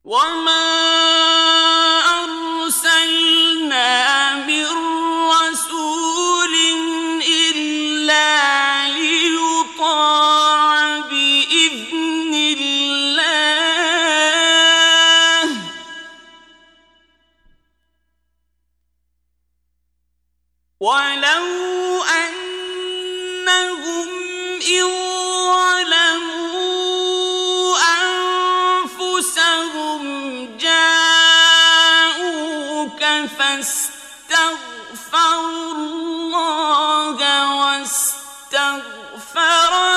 وما أرسلنا من رسول إلا ليطاع بإذن الله ولو أنهم إذ ظلموا أنفسهم جاءوك فاستغفروا الله واستغفر